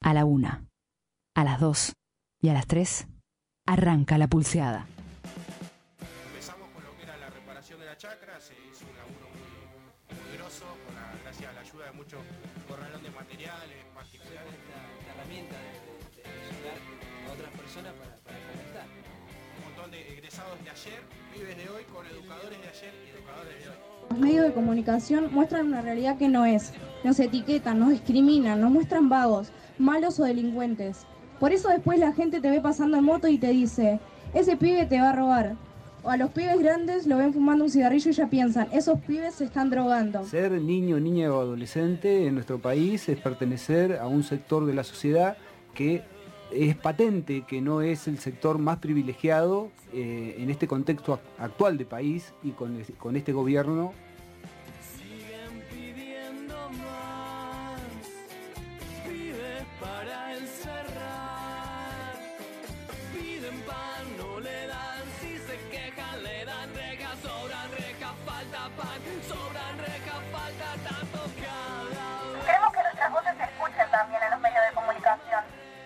A la 1, a las 2 y a las 3 arranca la pulseada. Empezamos con lo que era la reparación de la chacra, se hizo un laburo muy grosso, gracias a la ayuda de muchos corralón de materiales, particulares. Esta herramienta de ayudar a otras personas para comentar. Un montón de egresados de ayer, pibes de hoy, con educadores de ayer y educadores de hoy. Los medios de comunicación muestran una realidad que no es. Nos etiquetan, nos discriminan, nos muestran vagos, malos o delincuentes. Por eso después la gente te ve pasando en moto y te dice, ese pibe te va a robar. O a los pibes grandes lo ven fumando un cigarrillo y ya piensan, esos pibes se están drogando. Ser niño, niña o adolescente en nuestro país es pertenecer a un sector de la sociedad que es patente que no es el sector más privilegiado en este contexto actual de país y con este gobierno. Siguen pidiendo más, pibes para encerrar, piden pan, no le dan, si se quejan le dan rejas, sobran rejas, falta pan, sobran rejas, falta tanto cada vez. Queremos que nuestras voces se escuchen también en los medios de comunicación.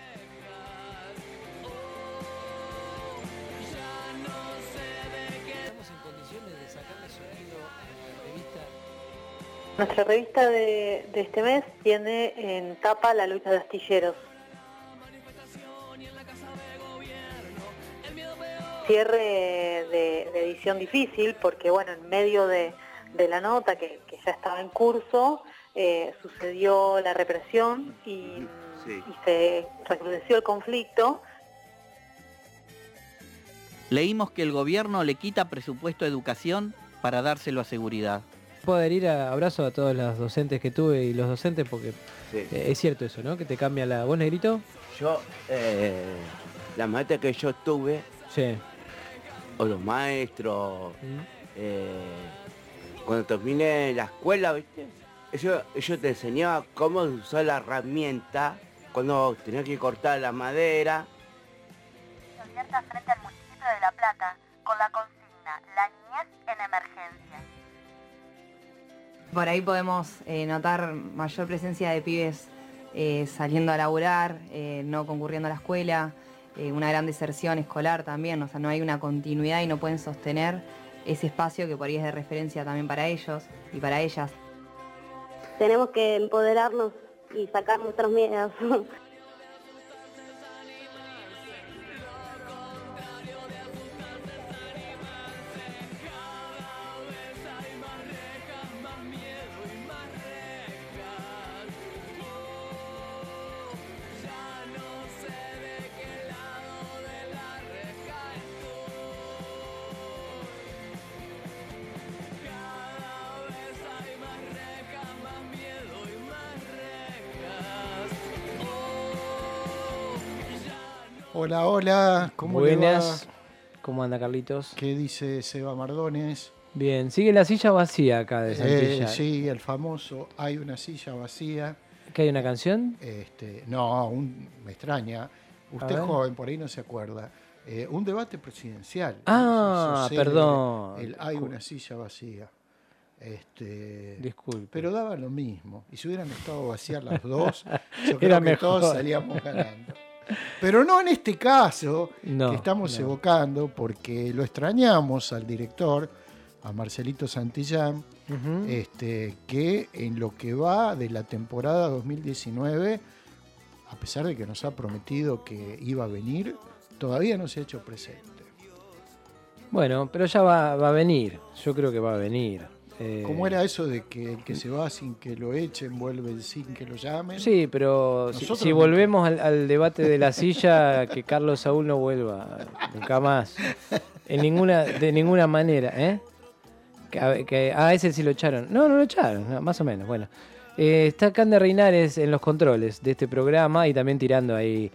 Nuestra revista de este mes tiene en tapa la lucha de astilleros. Cierre de edición difícil porque, bueno, en medio de la nota que ya estaba en curso, sucedió la represión y se recrudeció el conflicto. Leímos que el gobierno le quita presupuesto a educación para dárselo a seguridad. Puedo adherir a abrazo a todos los docentes que tuve y los docentes porque es cierto eso, ¿no? Que te cambia la... ¿Vos, Negrito? Yo, la maestra que yo tuve, sí, o los maestros, cuando terminé la escuela, ¿viste? Ellos te enseñaban cómo usar la herramienta, cuando tenías que cortar la madera. Abierta frente al municipio de La Plata, con la consigna La niñez en emergencia. Por ahí podemos notar mayor presencia de pibes saliendo a laburar, no concurriendo a la escuela, una gran deserción escolar también, o sea, no hay una continuidad y no pueden sostener ese espacio que por ahí es de referencia también para ellos y para ellas. Tenemos que empoderarnos y sacar nuestros miedos. Hola, hola, ¿cómo buenas. le va? ¿Cómo anda, Carlitos? ¿Qué dice Seba Mardones? Bien, sigue la silla vacía acá de Santilla. Sí, el famoso Hay una silla vacía. ¿Qué hay una canción? No, me extraña. Usted es joven, por ahí no se acuerda. Un debate presidencial. Ah, perdón. Hay una silla vacía. Disculpe. Pero daba lo mismo. Y si hubieran estado vacías las dos, yo creo Era que mejor. todos salíamos ganando. Pero no en este caso que estamos evocando, porque lo extrañamos al director, a Marcelito Santillán, que en lo que va de la temporada 2019, a pesar de que nos ha prometido que iba a venir, todavía no se ha hecho presente. Bueno, pero ya va a venir, yo creo que va a venir. ¿Cómo era eso de que el que se va sin que lo echen, vuelve sin que lo llamen? Sí, pero si volvemos al debate de la silla, que Carlos Saúl no vuelva, nunca más. De ninguna manera, ¿eh? Que a ese sí lo echaron. No lo echaron, no, más o menos, bueno. Está Cande Reinares en los controles de este programa y también tirando ahí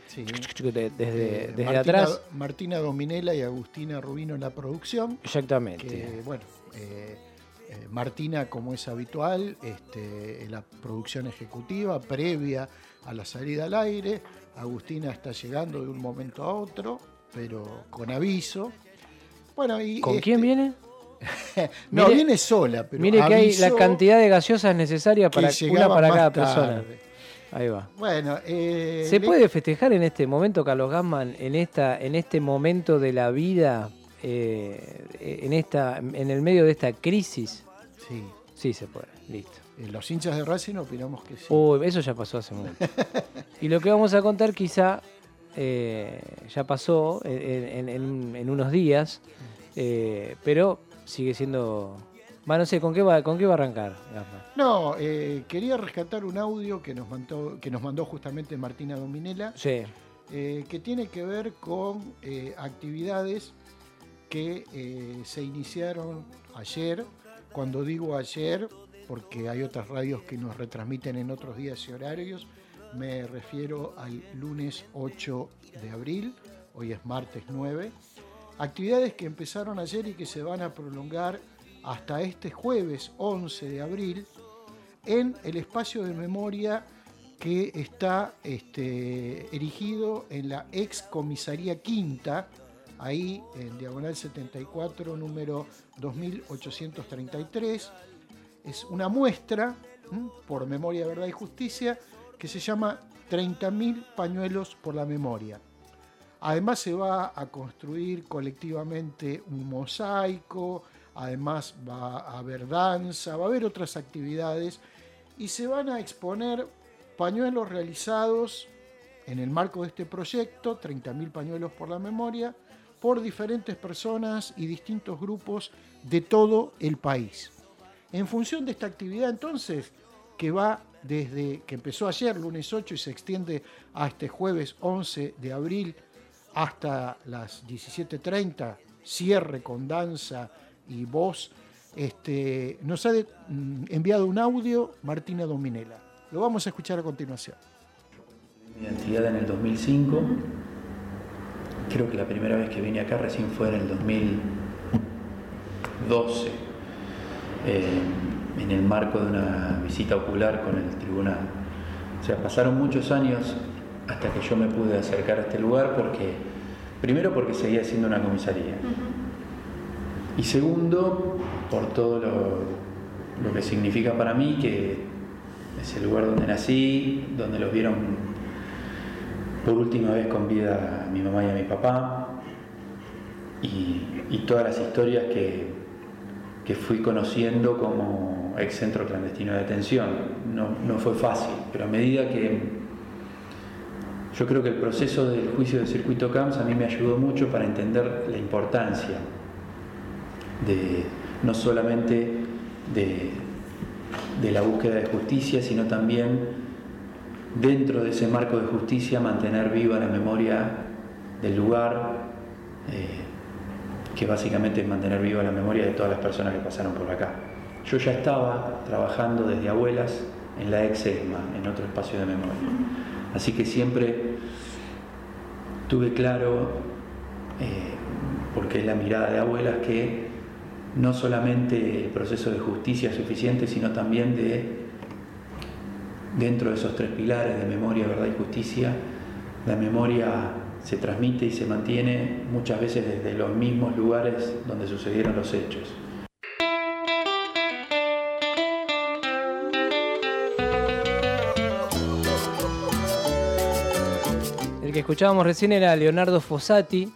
desde atrás. Martina Dominela y Agustina Rubino en la producción. Exactamente. Que, bueno, Martina, como es habitual, en la producción ejecutiva previa a la salida al aire. Agustina está llegando de un momento a otro, pero con aviso. Bueno, y ¿Con quién viene? No, mire, viene sola, pero mire que hay la cantidad de gaseosas necesarias para una para cada persona. Ahí va. Bueno, ¿se puede festejar en este momento, Carlos Gassman, en este momento de la vida, en el medio de esta crisis? Sí. Sí se puede, listo. Los hinchas de Racing opinamos que sí. Eso ya pasó hace mucho. Y lo que vamos a contar quizá ya pasó en unos días, pero sigue siendo... no sé, ¿con qué va a arrancar, Gassman? No, quería rescatar un audio que nos mandó justamente Martina Dominela, sí. Que tiene que ver con actividades que se iniciaron ayer. Cuando digo ayer, porque hay otras radios que nos retransmiten en otros días y horarios, me refiero al lunes 8 de abril, hoy es martes 9. Actividades que empezaron ayer y que se van a prolongar hasta este jueves 11 de abril en el espacio de memoria que está erigido en la ex comisaría Quinta, ahí en diagonal 74, número 2833. Es una muestra por Memoria, Verdad y Justicia que se llama 30.000 pañuelos por la memoria. Además se va a construir colectivamente un mosaico, además va a haber danza, va a haber otras actividades y se van a exponer pañuelos realizados en el marco de este proyecto, 30.000 pañuelos por la memoria, por diferentes personas y distintos grupos de todo el país. En función de esta actividad entonces, que va desde que empezó ayer, lunes 8, y se extiende a este jueves 11 de abril hasta las 17:30, cierre con danza y voz, nos ha enviado un audio Martina Dominela. Lo vamos a escuchar a continuación. Mi identidad en el 2005. Creo que la primera vez que vine acá recién fue en el 2012, en el marco de una visita ocular con el tribunal. O sea, pasaron muchos años hasta que yo me pude acercar a este lugar, primero porque seguía siendo una comisaría. Y segundo, por todo lo que significa para mí, que es el lugar donde nací, donde los vieron por última vez con vida a mi mamá y a mi papá, y todas las historias que fui conociendo como ex centro clandestino de detención. No fue fácil, pero a medida que... Yo creo que el proceso del juicio del circuito Camps a mí me ayudó mucho para entender la importancia no solamente de la búsqueda de justicia, sino también dentro de ese marco de justicia mantener viva la memoria del lugar, que básicamente es mantener viva la memoria de todas las personas que pasaron por acá. Yo ya estaba trabajando desde Abuelas en la ex ESMA, en otro espacio de memoria. Así que siempre tuve claro, porque es la mirada de Abuelas, que no solamente el proceso de justicia es suficiente, sino también dentro de esos tres pilares de memoria, verdad y justicia, la memoria se transmite y se mantiene muchas veces desde los mismos lugares donde sucedieron los hechos. El que escuchábamos recién era Leonardo Fossati,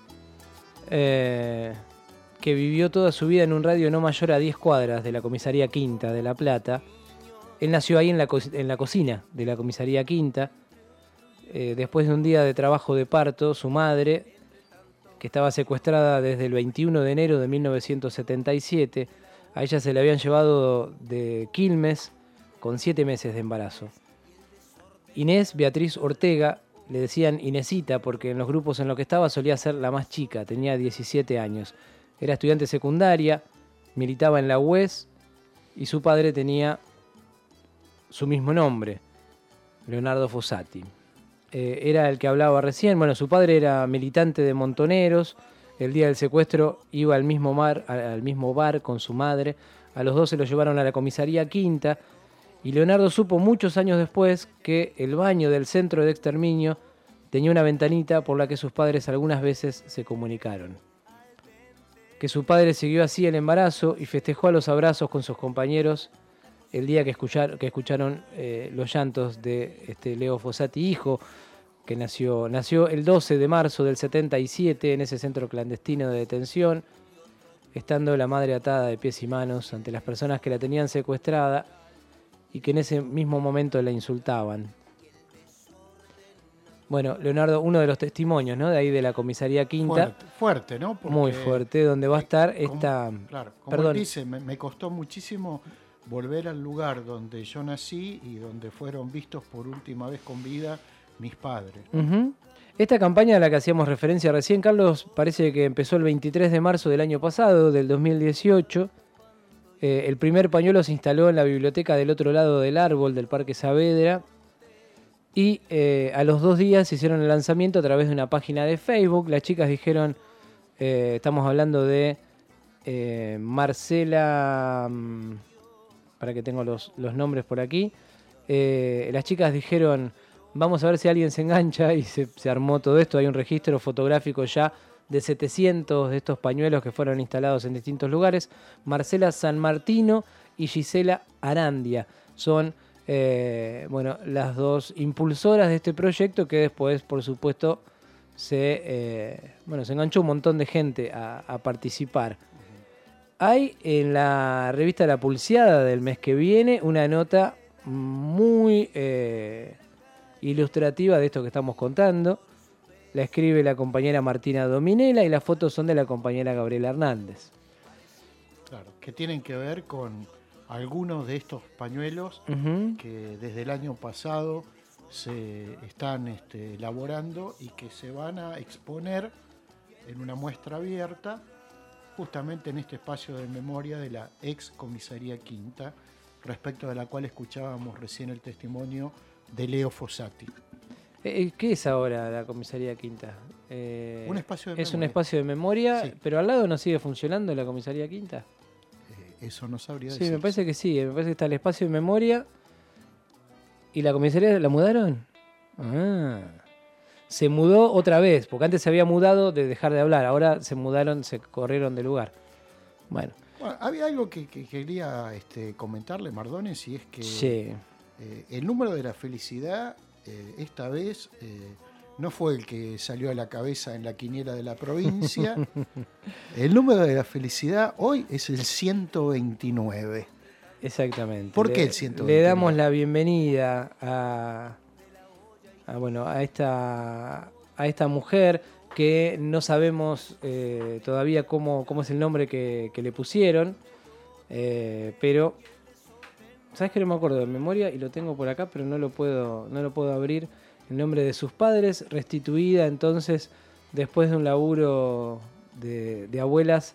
que vivió toda su vida en un radio no mayor a 10 cuadras de la comisaría Quinta de La Plata. Él nació ahí en la cocina de la comisaría Quinta. Después de un día de trabajo de parto, su madre, que estaba secuestrada desde el 21 de enero de 1977, a ella se le habían llevado de Quilmes con 7 meses de embarazo. Inés Beatriz Ortega, le decían Inesita porque en los grupos en los que estaba solía ser la más chica, tenía 17 años. Era estudiante secundaria, militaba en la UES y su padre tenía su mismo nombre, Leonardo Fossati. Era el que hablaba recién. Bueno, su padre era militante de Montoneros. El día del secuestro iba al mismo bar con su madre. A los dos se lo llevaron a la comisaría Quinta. Y Leonardo supo muchos años después que el baño del centro de exterminio tenía una ventanita por la que sus padres algunas veces se comunicaron. Que su padre siguió así el embarazo y festejó a los abrazos con sus compañeros el día que escucharon los llantos de Leo Fossati, hijo, que nació el 12 de marzo del 77 en ese centro clandestino de detención, estando la madre atada de pies y manos ante las personas que la tenían secuestrada y que en ese mismo momento la insultaban. Bueno, Leonardo, uno de los testimonios, ¿no? De ahí de la comisaría Quinta. Fuerte, ¿no? Porque, muy fuerte, donde va a estar esta... Claro, como él dice, me costó muchísimo volver al lugar donde yo nací y donde fueron vistos por última vez con vida mis padres. Uh-huh. Esta campaña a la que hacíamos referencia recién, Carlos, parece que empezó el 23 de marzo del año pasado, del 2018. El primer pañuelo se instaló en la biblioteca del otro lado del árbol del Parque Saavedra. Y a los 2 días hicieron el lanzamiento a través de una página de Facebook. Las chicas dijeron, estamos hablando de Marcela, para que tengo los nombres por aquí. Las chicas dijeron, vamos a ver si alguien se engancha, y se armó todo esto. Hay un registro fotográfico ya de 700 de estos pañuelos que fueron instalados en distintos lugares. Marcela San Martino y Gisela Arandia son las dos impulsoras de este proyecto, que después, por supuesto, se enganchó un montón de gente a participar. Hay en la revista La Pulseada del mes que viene una nota muy ilustrativa de esto que estamos contando. La escribe la compañera Martina Dominela y las fotos son de la compañera Gabriela Hernández. Claro, que tienen que ver con algunos de estos pañuelos que desde el año pasado se están elaborando y que se van a exponer en una muestra abierta justamente en este espacio de memoria de la ex comisaría Quinta, respecto de la cual escuchábamos recién el testimonio de Leo Fossati. ¿Qué es ahora la comisaría Quinta? Un espacio de es memoria. Un espacio de memoria, sí. Pero al lado no sigue funcionando la comisaría Quinta. Eso no sabría decir. decir. Sí, me parece que sí. Me parece que está el espacio de memoria. ¿Y la comisaría la mudaron? Se mudó otra vez, porque antes se había mudado de dejar de hablar. Ahora se mudaron, se corrieron de lugar. Bueno, había algo que quería comentarle, Mardones, y es que sí. El número de la felicidad esta vez no fue el que salió a la cabeza en la quiniela de la provincia. El número de la felicidad hoy es el 129. Exactamente. ¿Por qué el 129? Le damos la bienvenida a esta mujer que no sabemos todavía cómo es el nombre que le pusieron, pero ¿sabes que no me acuerdo de memoria? Y lo tengo por acá, pero no lo puedo abrir. El nombre de sus padres, restituida entonces después de un laburo de abuelas,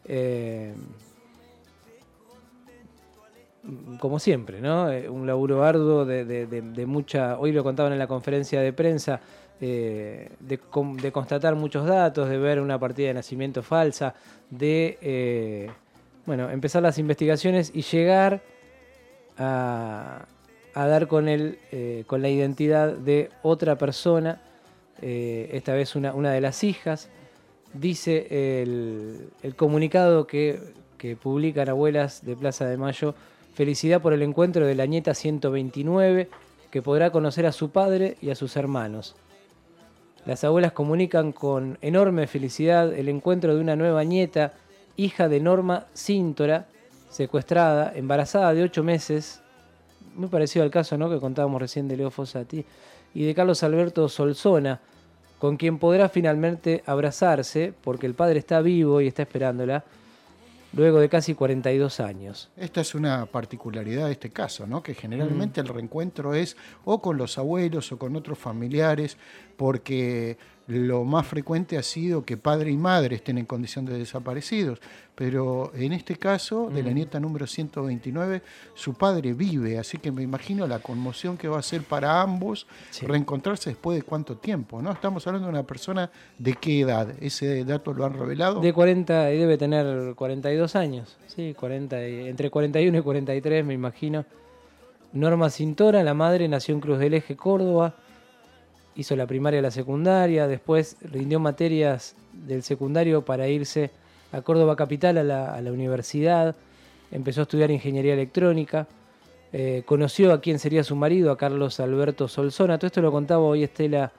como siempre, ¿no? Un laburo arduo de mucha... Hoy lo contaban en la conferencia de prensa, de constatar muchos datos, de ver una partida de nacimiento falsa, de empezar las investigaciones y llegar a dar con la identidad de otra persona, esta vez una de las hijas. Dice el comunicado que publican Abuelas de Plaza de Mayo: felicidad por el encuentro de la nieta 129, que podrá conocer a su padre y a sus hermanos. Las abuelas comunican con enorme felicidad el encuentro de una nueva nieta, hija de Norma Cíntora, secuestrada, embarazada de 8 meses, muy parecido al caso, ¿no?, que contábamos recién de Leo Fossati, y de Carlos Alberto Solsona, con quien podrá finalmente abrazarse, porque el padre está vivo y está esperándola, luego de casi 42 años. Esta es una particularidad de este caso, ¿no? Que generalmente el reencuentro es o con los abuelos o con otros familiares, porque lo más frecuente ha sido que padre y madre estén en condición de desaparecidos, pero en este caso, de la nieta número 129, su padre vive, así que me imagino la conmoción que va a ser para ambos reencontrarse después de cuánto tiempo, ¿no? Estamos hablando de una persona de qué edad, ese dato lo han revelado. De 40, y debe tener 42 años, sí, entre 41 y 43 me imagino. Norma Cíntora, la madre, nació en Cruz del Eje, Córdoba. Hizo la primaria y la secundaria, después rindió materias del secundario para irse a Córdoba Capital a la universidad, empezó a estudiar ingeniería electrónica, conoció a quien sería su marido, a Carlos Alberto Solsona. Todo esto lo contaba hoy Estela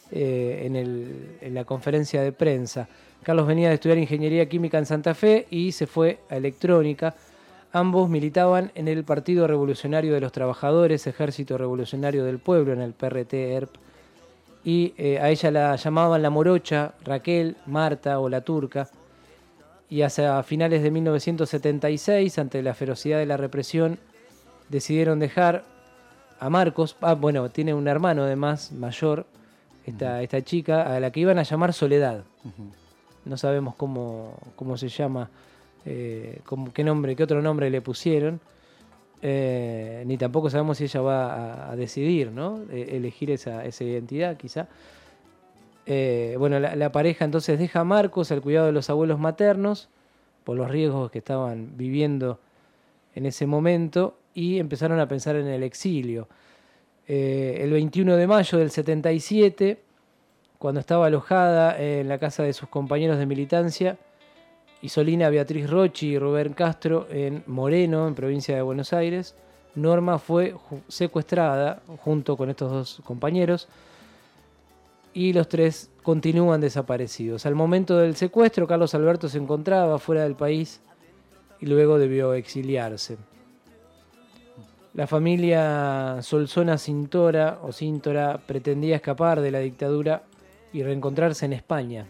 en la conferencia de prensa. Carlos venía de estudiar Ingeniería Química en Santa Fe y se fue a Electrónica. Ambos militaban en el Partido Revolucionario de los Trabajadores, Ejército Revolucionario del Pueblo, en el PRT-ERP. Y a ella la llamaban la morocha, Raquel, Marta o la turca. Y hacia finales de 1976, ante la ferocidad de la represión, decidieron dejar a Marcos. Bueno, tiene un hermano además, mayor, esta chica, a la que iban a llamar Soledad. No sabemos cómo se llama, qué otro nombre le pusieron, ni tampoco sabemos si ella va a decidir, ¿no? Elegir esa identidad, quizá. Bueno, la pareja entonces deja a Marcos al cuidado de los abuelos maternos, por los riesgos que estaban viviendo en ese momento, y empezaron a pensar en el exilio. El 21 de mayo del 77, cuando estaba alojada en la casa de sus compañeros de militancia, Isolina Beatriz Rochi y Rubén Castro en Moreno, en provincia de Buenos Aires, Norma fue secuestrada junto con estos dos compañeros y los tres continúan desaparecidos. Al momento del secuestro, Carlos Alberto se encontraba fuera del país y luego debió exiliarse. La familia Solsona Cintora pretendía escapar de la dictadura y reencontrarse en España.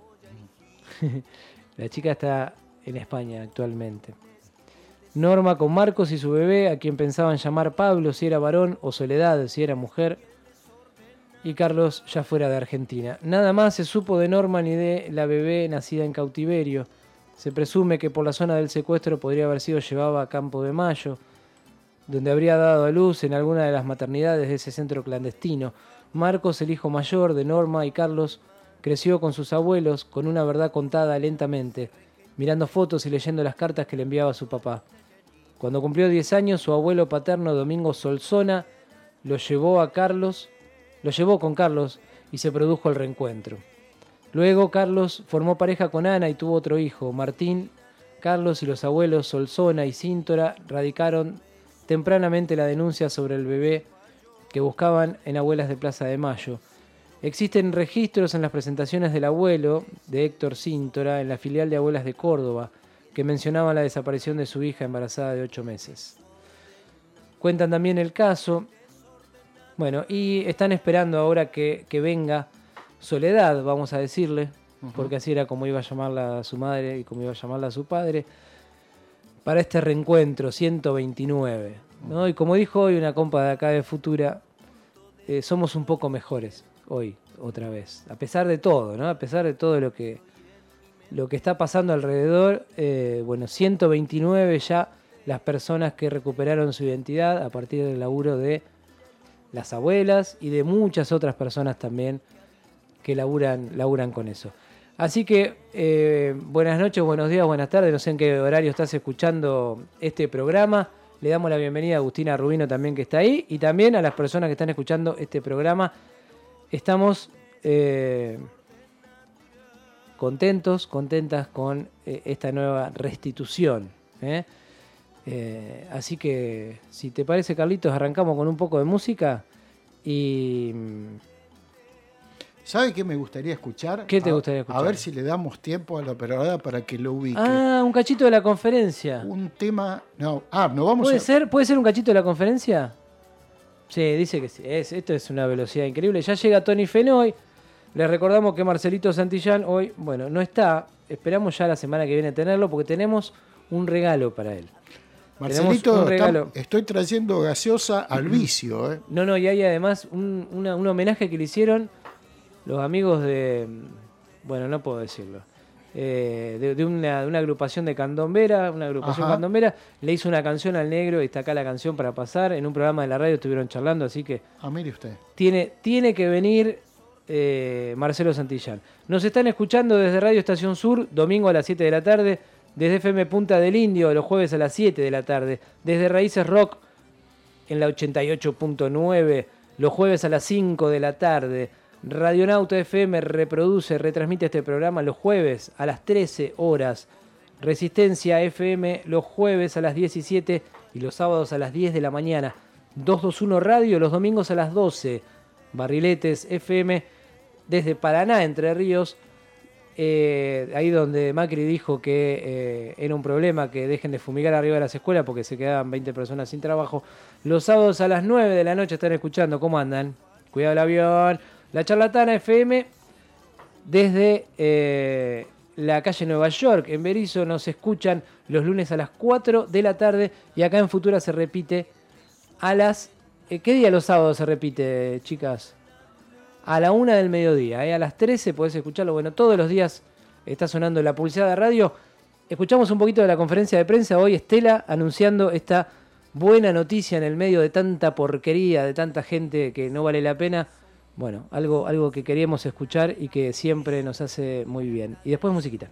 La chica está en España actualmente. Norma con Marcos y su bebé, a quien pensaban llamar Pablo si era varón o Soledad si era mujer, y Carlos ya fuera de Argentina. Nada más se supo de Norma ni de la bebé nacida en cautiverio. Se presume que por la zona del secuestro podría haber sido llevada a Campo de Mayo, donde habría dado a luz en alguna de las maternidades de ese centro clandestino. Marcos, el hijo mayor de Norma y Carlos, creció con sus abuelos con una verdad contada lentamente, mirando fotos y leyendo las cartas que le enviaba su papá. Cuando cumplió 10 años, su abuelo paterno, Domingo Solsona, lo llevó con Carlos y se produjo el reencuentro. Luego Carlos formó pareja con Ana y tuvo otro hijo, Martín. Carlos y los abuelos Solsona y Cintora radicaron tempranamente la denuncia sobre el bebé que buscaban en Abuelas de Plaza de Mayo. Existen registros en las presentaciones del abuelo de Héctor Cintora en la filial de Abuelas de Córdoba que mencionaban la desaparición de su hija embarazada de 8 meses. Cuentan también el caso, bueno, y están esperando ahora que venga Soledad, vamos a decirle, porque así era como iba a llamarla a su madre y como iba a llamarla a su padre, para este reencuentro 129, ¿no? Y como dijo hoy una compa de acá de Futura, somos un poco mejores hoy, otra vez, a pesar de todo, ¿no? A pesar de todo lo que está pasando alrededor. Bueno, 129 ya las personas que recuperaron su identidad a partir del laburo de las abuelas y de muchas otras personas también que laburan con eso. Así que buenas noches, buenos días, buenas tardes, no sé en qué horario estás escuchando este programa. Le damos la bienvenida a Agustina Rubino también, que está ahí, y también a las personas que están escuchando este programa. Estamos contentas con esta nueva restitución. Así que, si te parece, Carlitos, arrancamos con un poco de música y... ¿Sabe qué me gustaría escuchar? ¿Qué te gustaría escuchar? A ver si le damos tiempo a la operadora para que lo ubique. Ah, un cachito de la conferencia. Un tema... No vamos ¿Puede ser un cachito de la conferencia? Sí, dice que sí. Esto es una velocidad increíble. Ya llega Tony Fenoy. Les recordamos que Marcelito Santillán hoy, bueno, no está. Esperamos ya la semana que viene tenerlo porque tenemos un regalo para él. Marcelito, un regalo. Estoy trayendo gaseosa al vicio. No, y hay además un homenaje que le hicieron los amigos de... Bueno, no puedo decirlo. De una agrupación de candombera, candombera, le hizo una canción al negro y está acá la canción para pasar. En un programa de la radio estuvieron charlando, así que... mire usted. Tiene que venir Marcelo Santillán. Nos están escuchando desde Radio Estación Sur, domingo a las 7 de la tarde, desde FM Punta del Indio, los jueves a las 7 de la tarde, desde Raíces Rock en la 88.9, los jueves a las 5 de la tarde. Radionauta FM retransmite este programa los jueves a las 13 horas. Resistencia FM los jueves a las 17 y los sábados a las 10 de la mañana. 221 Radio, los domingos a las 12. Barriletes FM desde Paraná, Entre Ríos. Ahí donde Macri dijo que era un problema que dejen de fumigar arriba de las escuelas porque se quedaban 20 personas sin trabajo. Los sábados a las 9 de la noche están escuchando. ¿Cómo andan? Cuidado el avión. La Charlatana FM desde la calle Nueva York. En Berisso nos escuchan los lunes a las 4 de la tarde y acá en Futura se repite a las... ¿Qué día los sábados se repite, chicas? A la 1 del mediodía, a las 13 podés escucharlo. Bueno, todos los días está sonando la publicidad de radio. Escuchamos un poquito de la conferencia de prensa. Hoy Estela anunciando esta buena noticia en el medio de tanta porquería, de tanta gente que no vale la pena. Bueno, algo que queríamos escuchar y que siempre nos hace muy bien. Y después musiquita.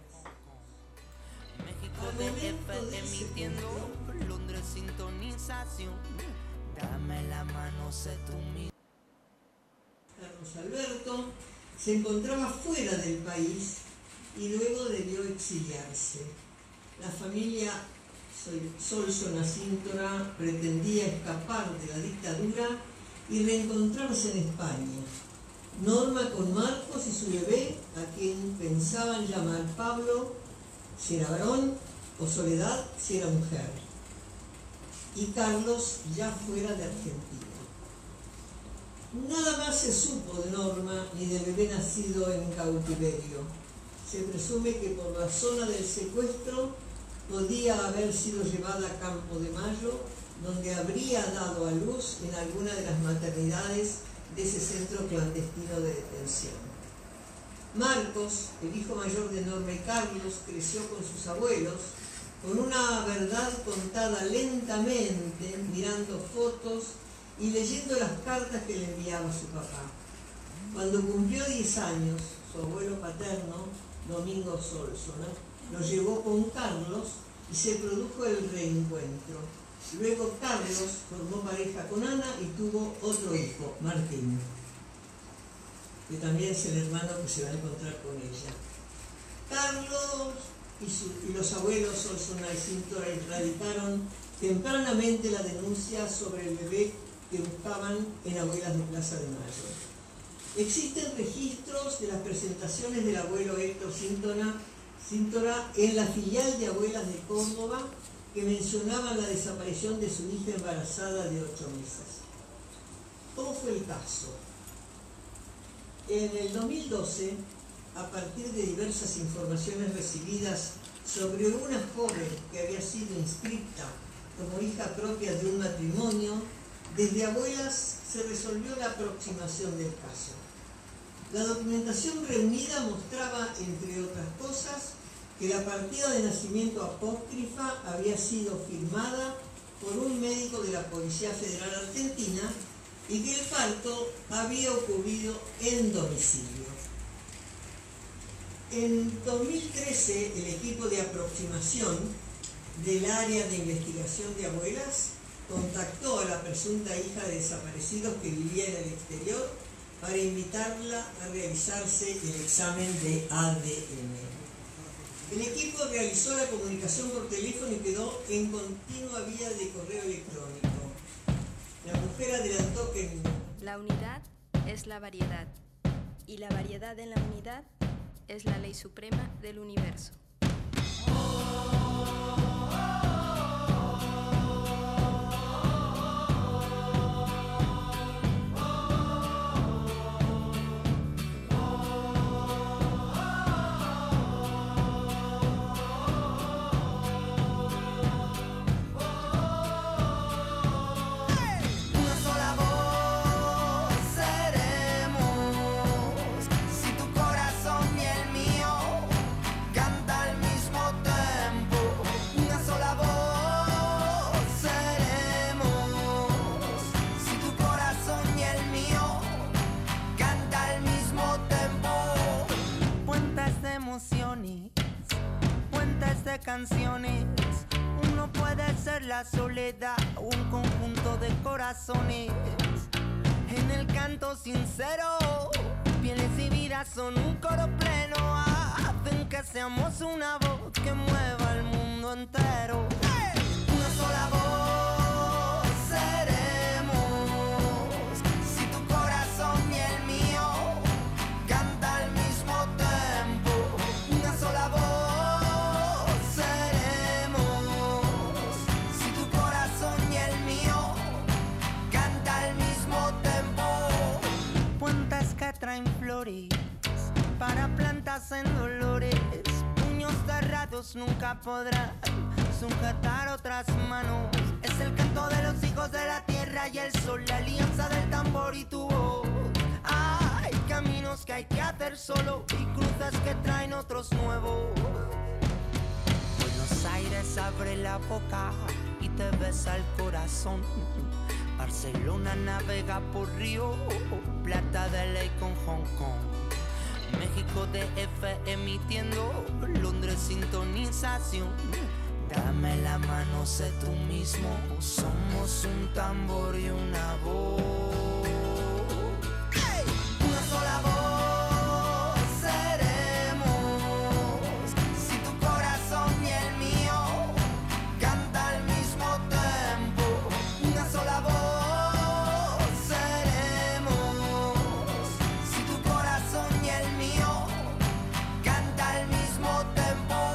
Carlos Alberto se encontraba fuera del país y luego debió exiliarse. La familia Solsona-Cintora pretendía escapar de la dictadura y reencontrarse en España. Norma con Marcos y su bebé, a quien pensaban llamar Pablo si era varón o Soledad si era mujer. Y Carlos ya fuera de Argentina. Nada más se supo de Norma ni del bebé nacido en cautiverio. Se presume que por la zona del secuestro podía haber sido llevada a Campo de Mayo, donde habría dado a luz en alguna de las maternidades de ese centro clandestino de detención. Marcos, el hijo mayor de Norma y Carlos, creció con sus abuelos, con una verdad contada lentamente, mirando fotos y leyendo las cartas que le enviaba su papá. Cuando cumplió 10 años, su abuelo paterno, Domingo Solsona, lo llevó con Carlos y se produjo el reencuentro. Luego Carlos formó pareja con Ana y tuvo otro hijo, Martín, que también es el hermano que se va a encontrar con ella. Carlos y los abuelos Solsona y Cintora erradicaron tempranamente la denuncia sobre el bebé que buscaban en Abuelas de Plaza de Mayo. Existen registros de las presentaciones del abuelo Héctor Cintora en la filial de Abuelas de Córdoba que mencionaban la desaparición de su hija embarazada de 8 meses. ¿Cómo fue el caso? En el 2012, a partir de diversas informaciones recibidas sobre una joven que había sido inscrita como hija propia de un matrimonio, desde Abuelas se resolvió la aproximación del caso. La documentación reunida mostraba, entre otras cosas, que la partida de nacimiento apócrifa había sido firmada por un médico de la Policía Federal Argentina y que el parto había ocurrido en domicilio. En 2013, el equipo de aproximación del área de investigación de Abuelas contactó a la presunta hija de desaparecidos que vivía en el exterior para invitarla a realizarse el examen de ADN. El equipo realizó la comunicación por teléfono y quedó en continua vía de correo electrónico. La mujer adelantó que la unidad es la variedad y la variedad en la unidad es la ley suprema del universo. Canciones, uno puede ser la soledad, un conjunto de corazones. En el canto sincero, pieles y vidas son un coro pleno, hacen que seamos una voz que mueva el mundo entero. Una sola voz. traen flores para plantas en dolores. Puños cerrados nunca podrán sujetar otras manos. Es el canto de los hijos de la tierra y el sol, la alianza del tambor y tu voz. Hay caminos que hay que hacer solo y cruces que traen otros nuevos. Buenos Aires abre la boca y te besa el corazón. Barcelona navega por Río, Plata de Ley con Hong Kong. México DF emitiendo, Londres sintonización. Dame la mano, sé tú mismo, somos un tambor y una voz. ¡Hey! Una sola voz seremos, si tu corazón y el mío canta al mismo tiempo. Una sola voz seremos, si tu corazón y el mío canta al mismo tiempo.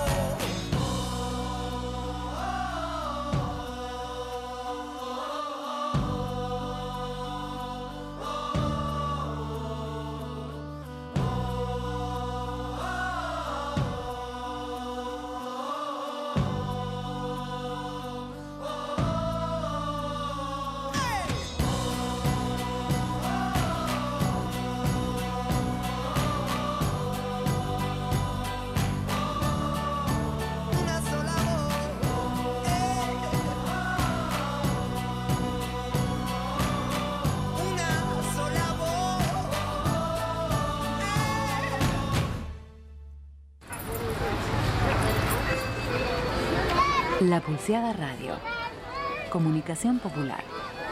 La Pulseada Radio. Comunicación popular.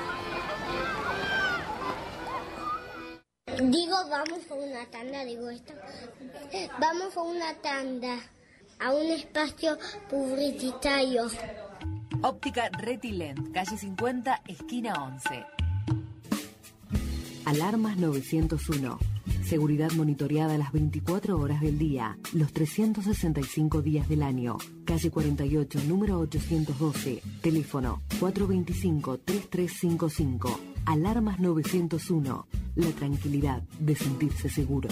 Digo, vamos a una tanda, digo esto. Vamos a una tanda, a un espacio publicitario. Óptica Retilent, calle 50, esquina 11. Alarmas 901. Seguridad monitoreada las 24 horas del día, los 365 días del año. Calle 48, número 812. Teléfono 425-3355. Alarmas 901. La tranquilidad de sentirse seguro.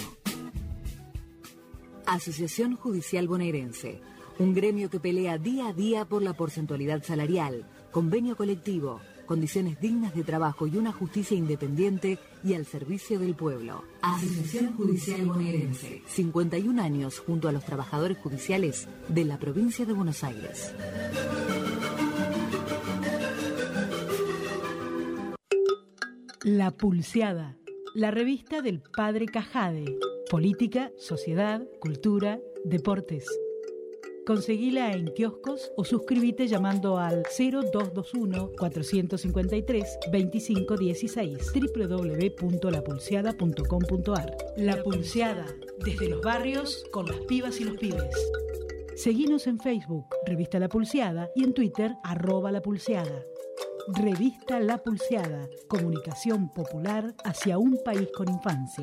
Asociación Judicial Bonaerense. Un gremio que pelea día a día por la porcentualidad salarial, convenio colectivo, condiciones dignas de trabajo y una justicia independiente y al servicio del pueblo. Asociación Judicial Bonaerense. 51 años junto a los trabajadores judiciales de la provincia de Buenos Aires. La Pulseada, la revista del Padre Cajade. Política, sociedad, cultura, deportes. Conseguila en kioscos o suscríbete llamando al 0221-453-2516 www.lapulseada.com.ar. La Pulseada, desde los barrios con las pibas y los pibes. Seguinos en Facebook, Revista La Pulseada, y en Twitter, @lapulseada. Revista La Pulseada, comunicación popular hacia un país con infancia.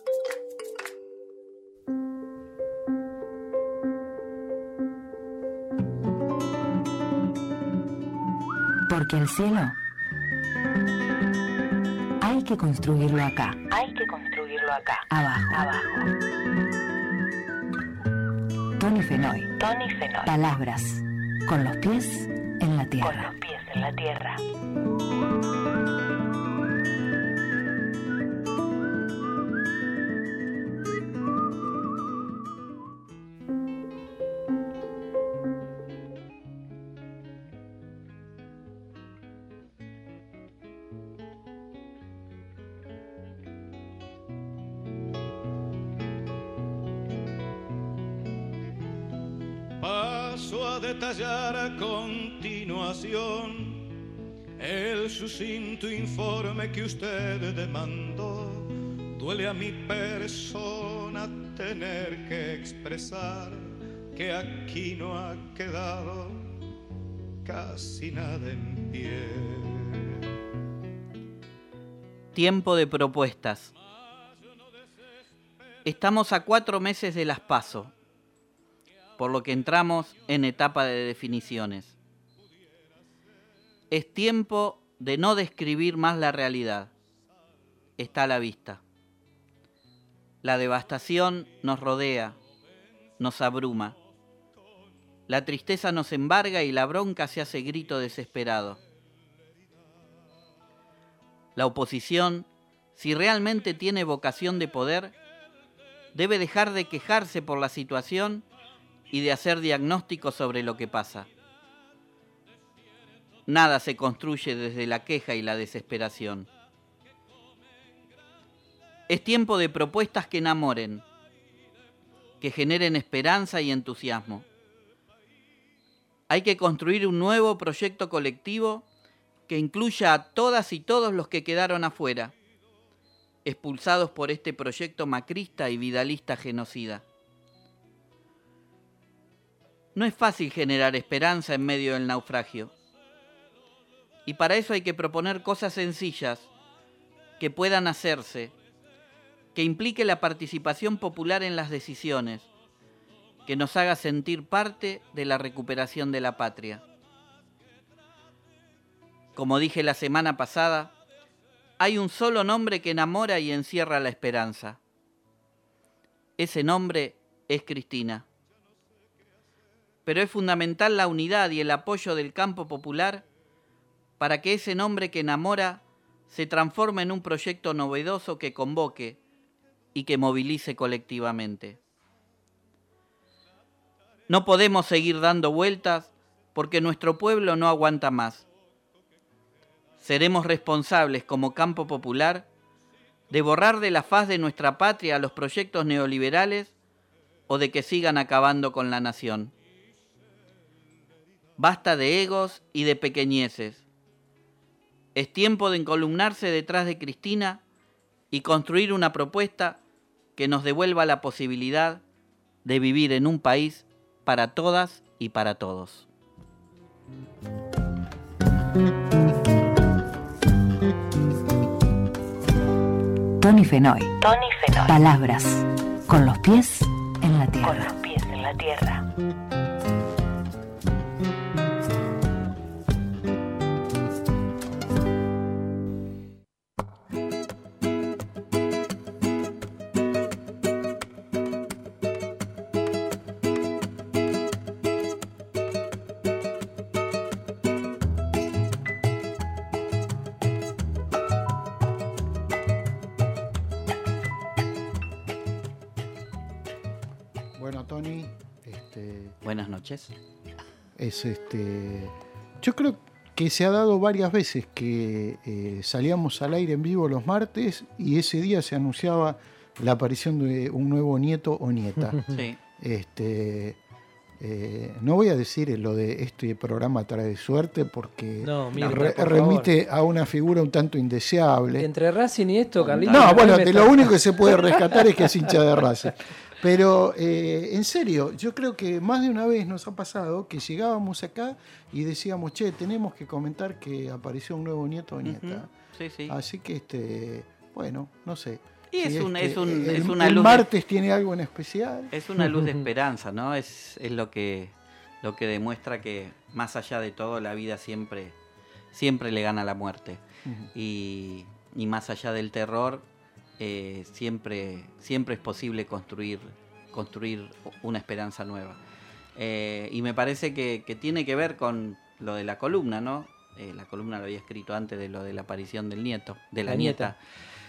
Porque el cielo hay que construirlo acá. Hay que construirlo acá. Abajo. Abajo. Tony Fenoy. Tony Fenoy. Palabras con los pies en la tierra. Con los pies en la tierra. Paso a detallar a continuación el sucinto informe que usted demandó. Duele a mi persona tener que expresar que aquí no ha quedado casi nada en pie. Tiempo de propuestas. Estamos a 4 meses de las PASO, por lo que entramos en etapa de definiciones. Es tiempo de no describir más la realidad. Está a la vista. La devastación nos rodea, nos abruma. La tristeza nos embarga y la bronca se hace grito desesperado. La oposición, si realmente tiene vocación de poder, debe dejar de quejarse por la situación y de hacer diagnósticos sobre lo que pasa. Nada se construye desde la queja y la desesperación. Es tiempo de propuestas que enamoren, que generen esperanza y entusiasmo. Hay que construir un nuevo proyecto colectivo que incluya a todas y todos los que quedaron afuera, expulsados por este proyecto macrista y vidalista genocida. No es fácil generar esperanza en medio del naufragio. Y para eso hay que proponer cosas sencillas que puedan hacerse, que implique la participación popular en las decisiones, que nos haga sentir parte de la recuperación de la patria. Como dije la semana pasada, hay un solo nombre que enamora y encierra la esperanza. Ese nombre es Cristina. Pero es fundamental la unidad y el apoyo del campo popular para que ese nombre que enamora se transforme en un proyecto novedoso que convoque y que movilice colectivamente. No podemos seguir dando vueltas porque nuestro pueblo no aguanta más. Seremos responsables como campo popular de borrar de la faz de nuestra patria a los proyectos neoliberales o de que sigan acabando con la nación. Basta de egos y de pequeñeces. Es tiempo de encolumnarse detrás de Cristina y construir una propuesta que nos devuelva la posibilidad de vivir en un país para todas y para todos. Tony Fenoy. Palabras con los pies en la tierra. Con los pies en la tierra. Buenas noches. Yo creo que se ha dado varias veces que salíamos al aire en vivo los martes y ese día se anunciaba la aparición de un nuevo nieto o nieta. Sí. No voy a decir lo de este programa trae suerte porque por remite a una figura un tanto indeseable. Entre Racing y esto, Carlitos. No, bueno, de lo único que se puede rescatar es que es hincha de Racing. Pero en serio, yo creo que más de una vez nos ha pasado que llegábamos acá y decíamos, che, tenemos que comentar que apareció un nuevo nieto o nieta. Sí, sí. Así que, bueno, no sé. Y si el martes tiene algo en especial. Es una luz de esperanza, ¿no? Es lo que demuestra que más allá de todo la vida siempre le gana la muerte. Y más allá del terror, siempre es posible construir una esperanza nueva. Y me parece que tiene que ver con lo de la columna, ¿no? La columna lo había escrito antes de lo de la aparición del nieto, de la nieta.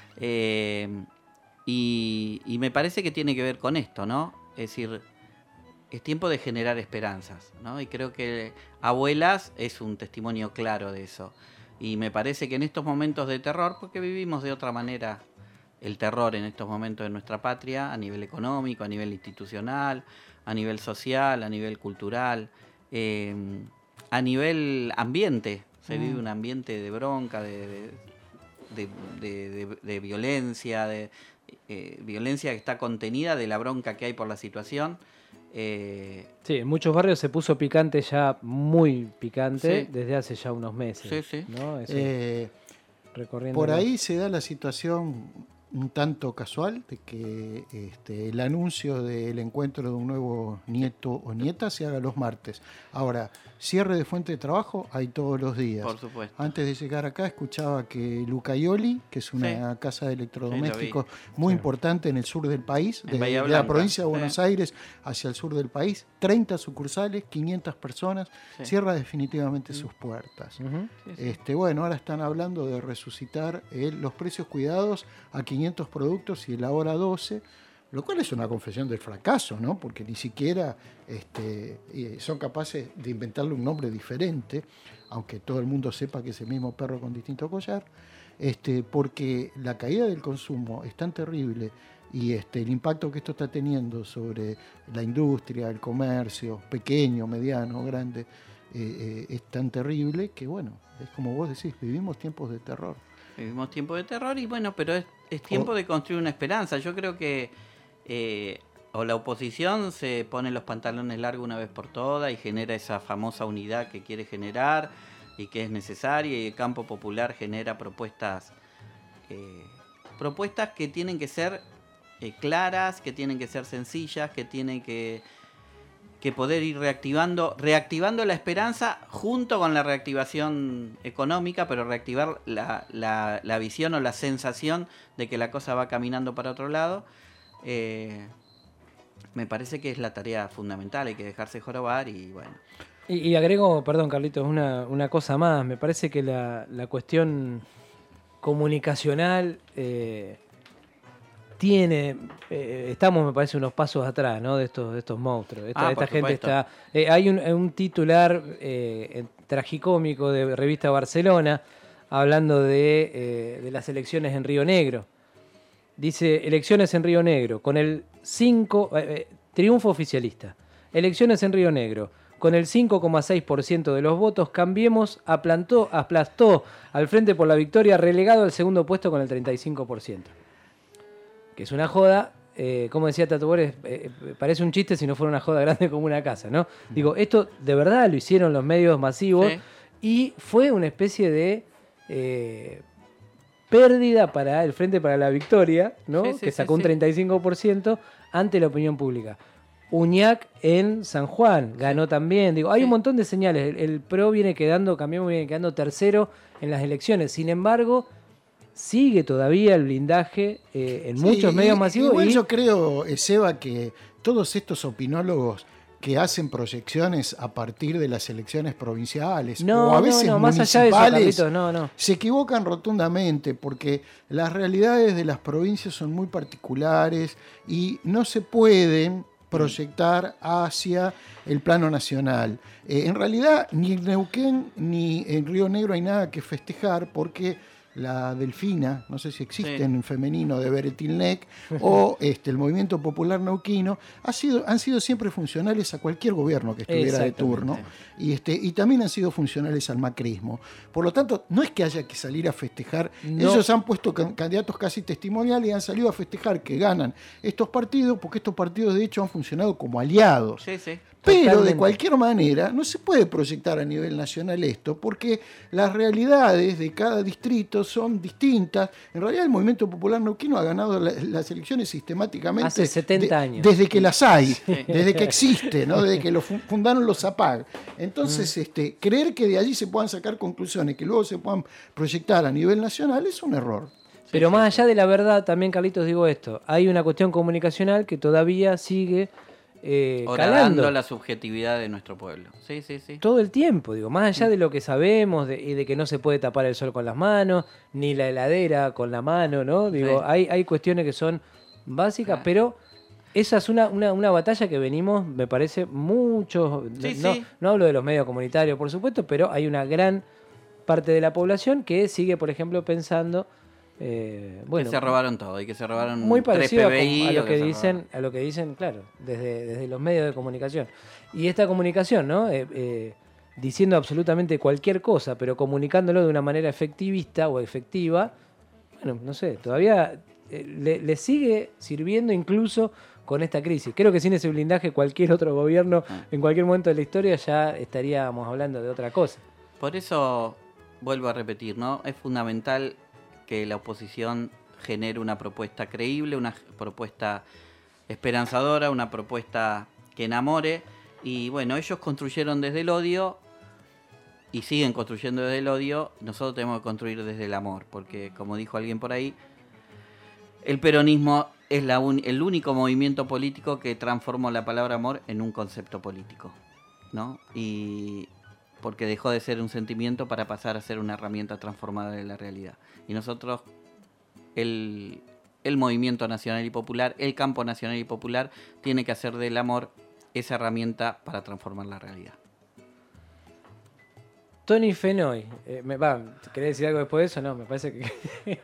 Y me parece que tiene que ver con esto, ¿no? Es decir, es tiempo de generar esperanzas, ¿no? Y creo que Abuelas es un testimonio claro de eso. Y me parece que en estos momentos de terror, porque vivimos de otra manera el terror en estos momentos de nuestra patria, a nivel económico, a nivel institucional, a nivel social, a nivel cultural, a nivel ambiente. Se vive un ambiente de bronca, de violencia, violencia que está contenida de la bronca que hay por la situación. Sí, en muchos barrios se puso picante ya, muy picante, desde hace ya unos meses. Sí, sí. ¿no? Recorriendo por ahí se da la situación un tanto casual de que el anuncio del encuentro de un nuevo nieto o nieta se haga los martes. Ahora, cierre de fuente de trabajo hay todos los días. Por supuesto. Antes de llegar acá escuchaba que Lucaioli, que es una casa de electrodomésticos muy importante en el sur del país, desde la provincia de Buenos Aires hacia el sur del país, 30 sucursales, 500 personas, cierra definitivamente sus puertas. Bueno, ahora están hablando de resucitar los precios cuidados a 500 productos y el ahora 12, lo cual es una confesión del fracaso, ¿no? Porque ni siquiera son capaces de inventarle un nombre diferente, aunque todo el mundo sepa que es el mismo perro con distinto collar, porque la caída del consumo es tan terrible y el impacto que esto está teniendo sobre la industria, el comercio, pequeño, mediano, grande, es tan terrible que, bueno, es como vos decís, vivimos tiempos de terror. Vivimos tiempos de terror y bueno, pero es tiempo de construir una esperanza. Yo creo que o la oposición se pone los pantalones largos una vez por todas y genera esa famosa unidad que quiere generar y que es necesaria, y el campo popular genera propuestas que tienen que ser claras, que tienen que ser sencillas, que tienen que poder ir reactivando la esperanza junto con la reactivación económica, pero reactivar la visión o la sensación de que la cosa va caminando para otro lado. Me parece que es la tarea fundamental, hay que dejarse jorobar y bueno. Y agrego, perdón Carlitos, una cosa más, me parece que la cuestión comunicacional estamos, me parece, unos pasos atrás, ¿no? de estos monstruos. Esta gente está. Hay un titular tragicómico de Revista Barcelona hablando de las elecciones en Río Negro. Dice: elecciones en Río Negro, con el triunfo oficialista. Elecciones en Río Negro, con el 5,6% de los votos, Cambiemos aplastó al Frente por la Victoria, relegado al segundo puesto con el 35%. Que es una joda, como decía Tato Bores, parece un chiste si no fuera una joda grande como una casa, ¿no? Digo, esto de verdad lo hicieron los medios masivos y fue una especie de pérdida para el Frente para la Victoria, ¿no? Que sacó un 35% ante la opinión pública. Uñac en San Juan ganó también. Digo, hay un montón de señales. El PRO Cambiemos viene quedando tercero en las elecciones. Sin embargo, sigue todavía el blindaje en muchos medios masivos. Igual yo creo, Seba, que todos estos opinólogos que hacen proyecciones a partir de las elecciones provinciales o a veces municipales, se equivocan rotundamente, porque las realidades de las provincias son muy particulares y no se pueden proyectar hacia el plano nacional. En realidad, ni en Neuquén ni en Río Negro hay nada que festejar, porque la Delfina, no sé si existe en femenino, de Beretilnec, o el movimiento popular neuquino, han sido siempre funcionales a cualquier gobierno que estuviera de turno, y también han sido funcionales al macrismo. Por lo tanto, no es que haya que salir a festejar. Ellos han puesto candidatos casi testimoniales y han salido a festejar que ganan estos partidos, porque estos partidos de hecho han funcionado como aliados. Pero de cualquier manera no se puede proyectar a nivel nacional esto, porque las realidades de cada distrito son distintas. En realidad el Movimiento Popular Neuquino ha ganado las elecciones sistemáticamente hace 70 años. Desde que las hay, desde que existe, ¿no? Desde que lo fundaron los APAG. Entonces, creer que de allí se puedan sacar conclusiones que luego se puedan proyectar a nivel nacional es un error. Pero más allá de la verdad, también, Carlitos, digo esto, hay una cuestión comunicacional que todavía sigue calando la subjetividad de nuestro pueblo. Todo el tiempo, digo, más allá de lo que sabemos y de que no se puede tapar el sol con las manos, ni la heladera con la mano, ¿no? Digo, hay cuestiones que son básicas, pero esa es una batalla que venimos, me parece, muchos, no hablo de los medios comunitarios, por supuesto, pero hay una gran parte de la población que sigue, por ejemplo, pensando que se robaron todo y que se robaron muy parecido 3 PBI a lo que dicen, claro, desde los medios de comunicación. Y esta comunicación, ¿no? Diciendo absolutamente cualquier cosa, pero comunicándolo de una manera efectivista o efectiva, bueno, no sé, todavía le sigue sirviendo incluso con esta crisis. Creo que sin ese blindaje cualquier otro gobierno en cualquier momento de la historia ya estaríamos hablando de otra cosa. Por eso vuelvo a repetir, ¿no? Es fundamental que la oposición genere una propuesta creíble, una propuesta esperanzadora, una propuesta que enamore. Y bueno, ellos construyeron desde el odio y siguen construyendo desde el odio. Nosotros tenemos que construir desde el amor, porque como dijo alguien por ahí, el peronismo es el único movimiento político que transformó la palabra amor en un concepto político, ¿no? Y porque dejó de ser un sentimiento para pasar a ser una herramienta transformada de la realidad. Y nosotros, el movimiento nacional y popular, el campo nacional y popular, tiene que hacer del amor esa herramienta para transformar la realidad. Tony Fenoy, ¿querés decir algo después de eso? No, me parece que...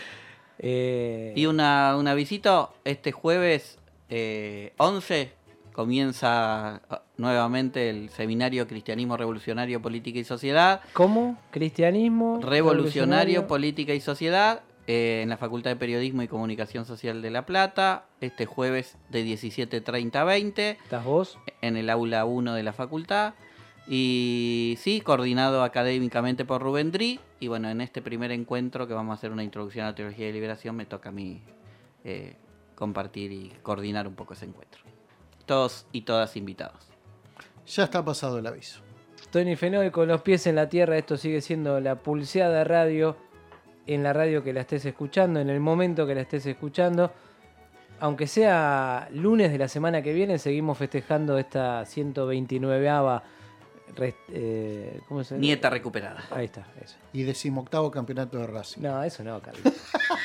Y una visita este jueves 11 comienza nuevamente el seminario Cristianismo Revolucionario, Política y Sociedad. ¿Cómo? Cristianismo Revolucionario, Política y Sociedad, en la Facultad de Periodismo y Comunicación Social de La Plata, este jueves de 17:30 a 20. ¿Estás vos? En el aula 1 de la facultad. Y sí, coordinado académicamente por Rubén Dri. Y bueno, en este primer encuentro que vamos a hacer una introducción a la teología de liberación, me toca a mí compartir y coordinar un poco ese encuentro. Todos y todas invitados. Ya está pasado el aviso. Tony Fenoy con los pies en la tierra. Esto sigue siendo La Pulseada Radio, en la radio que la estés escuchando, en el momento que la estés escuchando. Aunque sea lunes de la semana que viene, seguimos festejando esta 129ª Nieta recuperada. Ahí está, eso. Y 18º campeonato de Racing. No, eso no, Carlos.